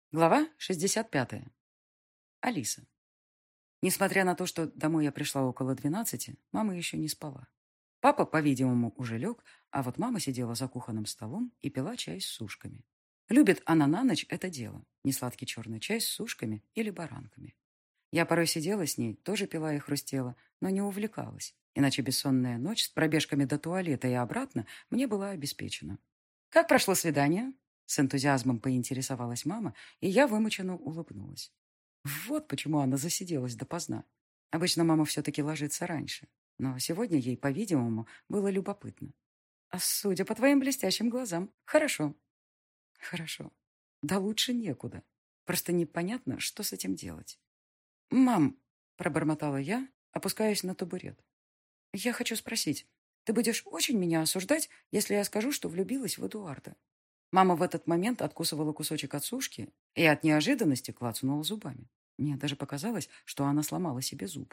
Глава 65. Алиса. Несмотря на то, что домой я пришла около 12, мама еще не спала. Папа, по-видимому, уже лег, а вот мама сидела за кухонным столом и пила чай с сушками. Любит она на ночь это дело, несладкий черный чай с сушками или баранками. Я порой сидела с ней, тоже пила и хрустела, но не увлекалась, иначе бессонная ночь с пробежками до туалета и обратно мне была обеспечена. «Как прошло свидание?» С энтузиазмом поинтересовалась мама, и я вымученно улыбнулась. Вот почему она засиделась допоздна. Обычно мама все-таки ложится раньше, но сегодня ей, по-видимому, было любопытно. «А судя по твоим блестящим глазам, хорошо». «Хорошо. Да лучше некуда. Просто непонятно, что с этим делать». «Мам», — пробормотала я, опускаясь на табурет. «Я хочу спросить, ты будешь очень меня осуждать, если я скажу, что влюбилась в Эдуарда?» Мама в этот момент откусывала кусочек от сушки и от неожиданности клацнула зубами. Мне даже показалось, что она сломала себе зуб.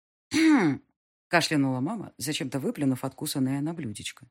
Кашлянула мама, зачем-то выплюнув откусанное на блюдечко.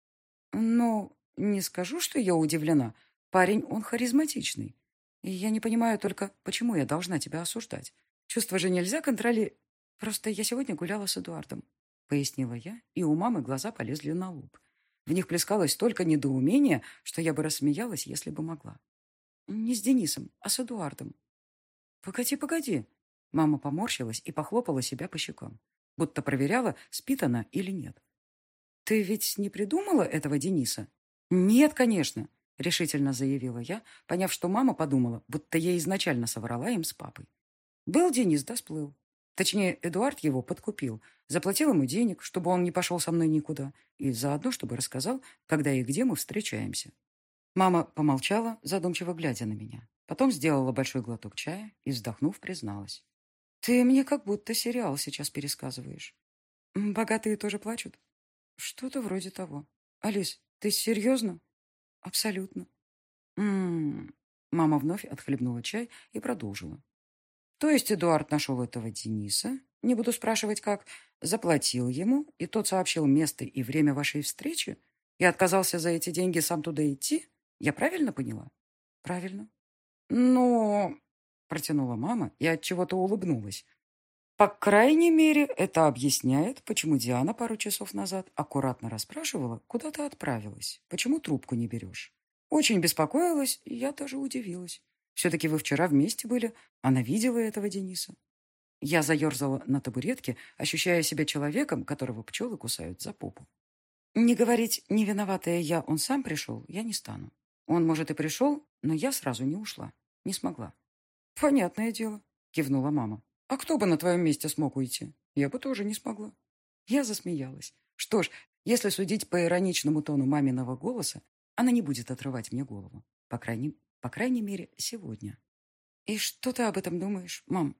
«Ну, не скажу, что я удивлена. Парень, он харизматичный. И я не понимаю только, почему я должна тебя осуждать. Чувства же нельзя контролировать. Просто я сегодня гуляла с Эдуардом», — пояснила я, и у мамы глаза полезли на лоб. В них плескалось столько недоумения, что я бы рассмеялась, если бы могла. «Не с Денисом, а с Эдуардом». «Погоди, погоди». Мама поморщилась и похлопала себя по щекам, будто проверяла, спит она или нет. «Ты ведь не придумала этого Дениса?» «Нет, конечно», — решительно заявила я, поняв, что мама подумала, будто я изначально соврала им с папой. «Был Денис, да сплыл. Точнее, Эдуард его подкупил, заплатил ему денег, чтобы он не пошел со мной никуда, и заодно, чтобы рассказал, когда и где мы встречаемся». Мама помолчала, задумчиво глядя на меня. Потом сделала большой глоток чая и, вздохнув, призналась. «Ты мне как будто сериал сейчас пересказываешь. Богатые тоже плачут?» «Что-то вроде того. Алис, ты серьезно?» «Абсолютно». «М-м-м». Мама вновь отхлебнула чай и продолжила. «То есть Эдуард нашел этого Дениса, не буду спрашивать как, заплатил ему, и тот сообщил место и время вашей встречи, и отказался за эти деньги сам туда идти? Я правильно поняла?» «Правильно». «Но...» — протянула мама и отчего-то улыбнулась. «По крайней мере, это объясняет, почему Диана пару часов назад аккуратно расспрашивала, куда ты отправилась, почему трубку не берешь. Очень беспокоилась, и я даже удивилась. Все-таки вы вчера вместе были, она видела этого Дениса». Я заерзала на табуретке, ощущая себя человеком, которого пчелы кусают за попу. Не говорить «не виноватая я, он сам пришел» я не стану. Он, может, и пришел, но я сразу не ушла. Не смогла. «Понятное дело», — кивнула мама. «А кто бы на твоем месте смог уйти? Я бы тоже не смогла». Я засмеялась. Что ж, если судить по ироничному тону маминого голоса, она не будет отрывать мне голову. По крайней мере, сегодня. «И что ты об этом думаешь, мам?»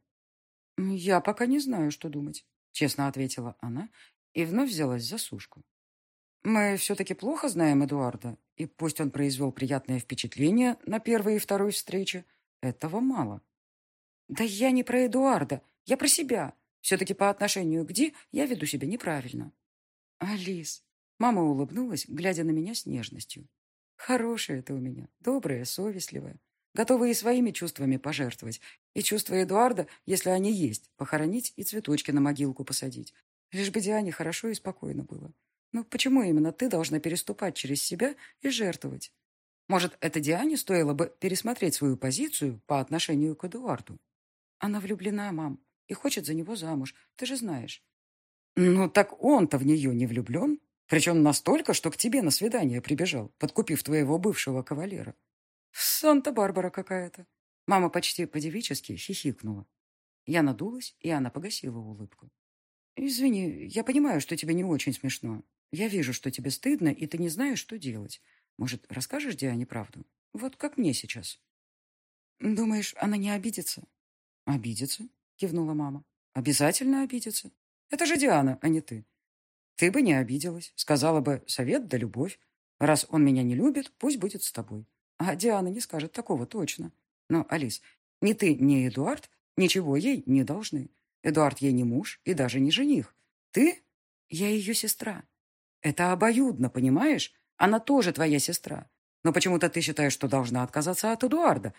«Я пока не знаю, что думать», — честно ответила она и вновь взялась за сушку. «Мы все-таки плохо знаем Эдуарда, и пусть он произвел приятное впечатление на первой и второй встрече, этого мало». «Да я не про Эдуарда, я про себя. Все-таки по отношению к Ди я веду себя неправильно». «Алис», — мама улыбнулась, глядя на меня с нежностью. «Хорошая ты у меня, добрая, совестливая, готовая и своими чувствами пожертвовать, и чувства Эдуарда, если они есть, похоронить и цветочки на могилку посадить. Лишь бы Диане хорошо и спокойно было. Ну почему именно ты должна переступать через себя и жертвовать? Может, это Диане стоило бы пересмотреть свою позицию по отношению к Эдуарду? Она влюблена, мам, и хочет за него замуж, ты же знаешь». «Ну так он-то в нее не влюблен, причем настолько, что к тебе на свидание прибежал, подкупив твоего бывшего кавалера. Санта-Барбара какая-то». Мама почти по-девически хихикнула. Я надулась, и она погасила улыбку. «Извини, я понимаю, что тебе не очень смешно. Я вижу, что тебе стыдно, и ты не знаешь, что делать. Может, расскажешь Диане правду? Вот как мне сейчас». «Думаешь, она не обидится?» «Обидится», — кивнула мама. «Обязательно обидится. Это же Диана, а не ты. Ты бы не обиделась, сказала бы совет да любовь. Раз он меня не любит, пусть будет с тобой. А Диана не скажет такого точно. Но, Алис, ни ты, ни Эдуард ничего ей не должны. Эдуард ей не муж и даже не жених. Ты? Я ее сестра. Это обоюдно, понимаешь? Она тоже твоя сестра. Но почему-то ты считаешь, что должна отказаться от Эдуарда.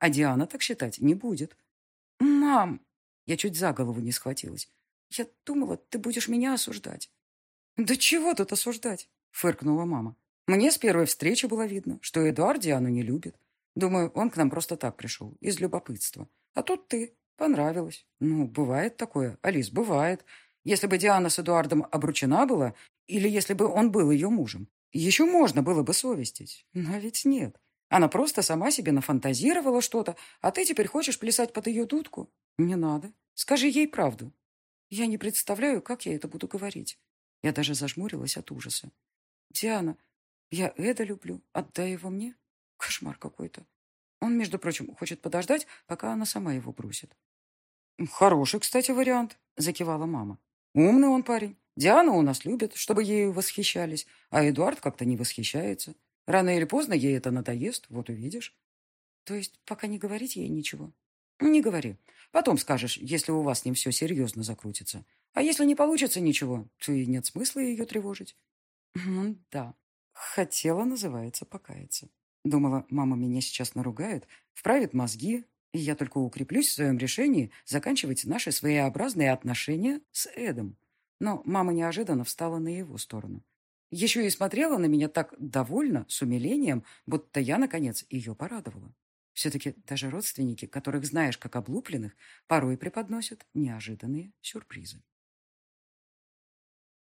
А Диана так считать не будет. «Мам!» Я чуть за голову не схватилась. «Я думала, ты будешь меня осуждать». «Да чего тут осуждать?» — фыркнула мама. «Мне с первой встречи было видно, что Эдуард Диану не любит. Думаю, он к нам просто так пришел, из любопытства. А тут ты. Понравилось. Ну, бывает такое, Алис, бывает. Если бы Диана с Эдуардом обручена была, или если бы он был ее мужем, еще можно было бы совестить. Но ведь нет. Она просто сама себе нафантазировала что-то, а ты теперь хочешь плясать под ее дудку? Не надо. Скажи ей правду». Я не представляю, как я это буду говорить. Я даже зажмурилась от ужаса. «Диана, я Эда люблю. Отдай его мне. Кошмар какой-то. Он, между прочим, хочет подождать, пока она сама его бросит». «Хороший, кстати, вариант», — закивала мама. «Умный он парень. Диана у нас любит, чтобы ею восхищались, а Эдуард как-то не восхищается. Рано или поздно ей это надоест, вот увидишь». «То есть пока не говорить ей ничего?» «Не говори. Потом скажешь, если у вас с ним все серьезно закрутится. А если не получится ничего, то и нет смысла ее тревожить». Да. Хотела, называется, покаяться. Думала, мама меня сейчас наругает, вправит мозги, и я только укреплюсь в своем решении заканчивать наши своеобразные отношения с Эдом. Но мама неожиданно встала на его сторону. Еще и смотрела на меня так довольно, с умилением, будто я, наконец, ее порадовала. Все-таки даже родственники, которых знаешь как облупленных, порой преподносят неожиданные сюрпризы.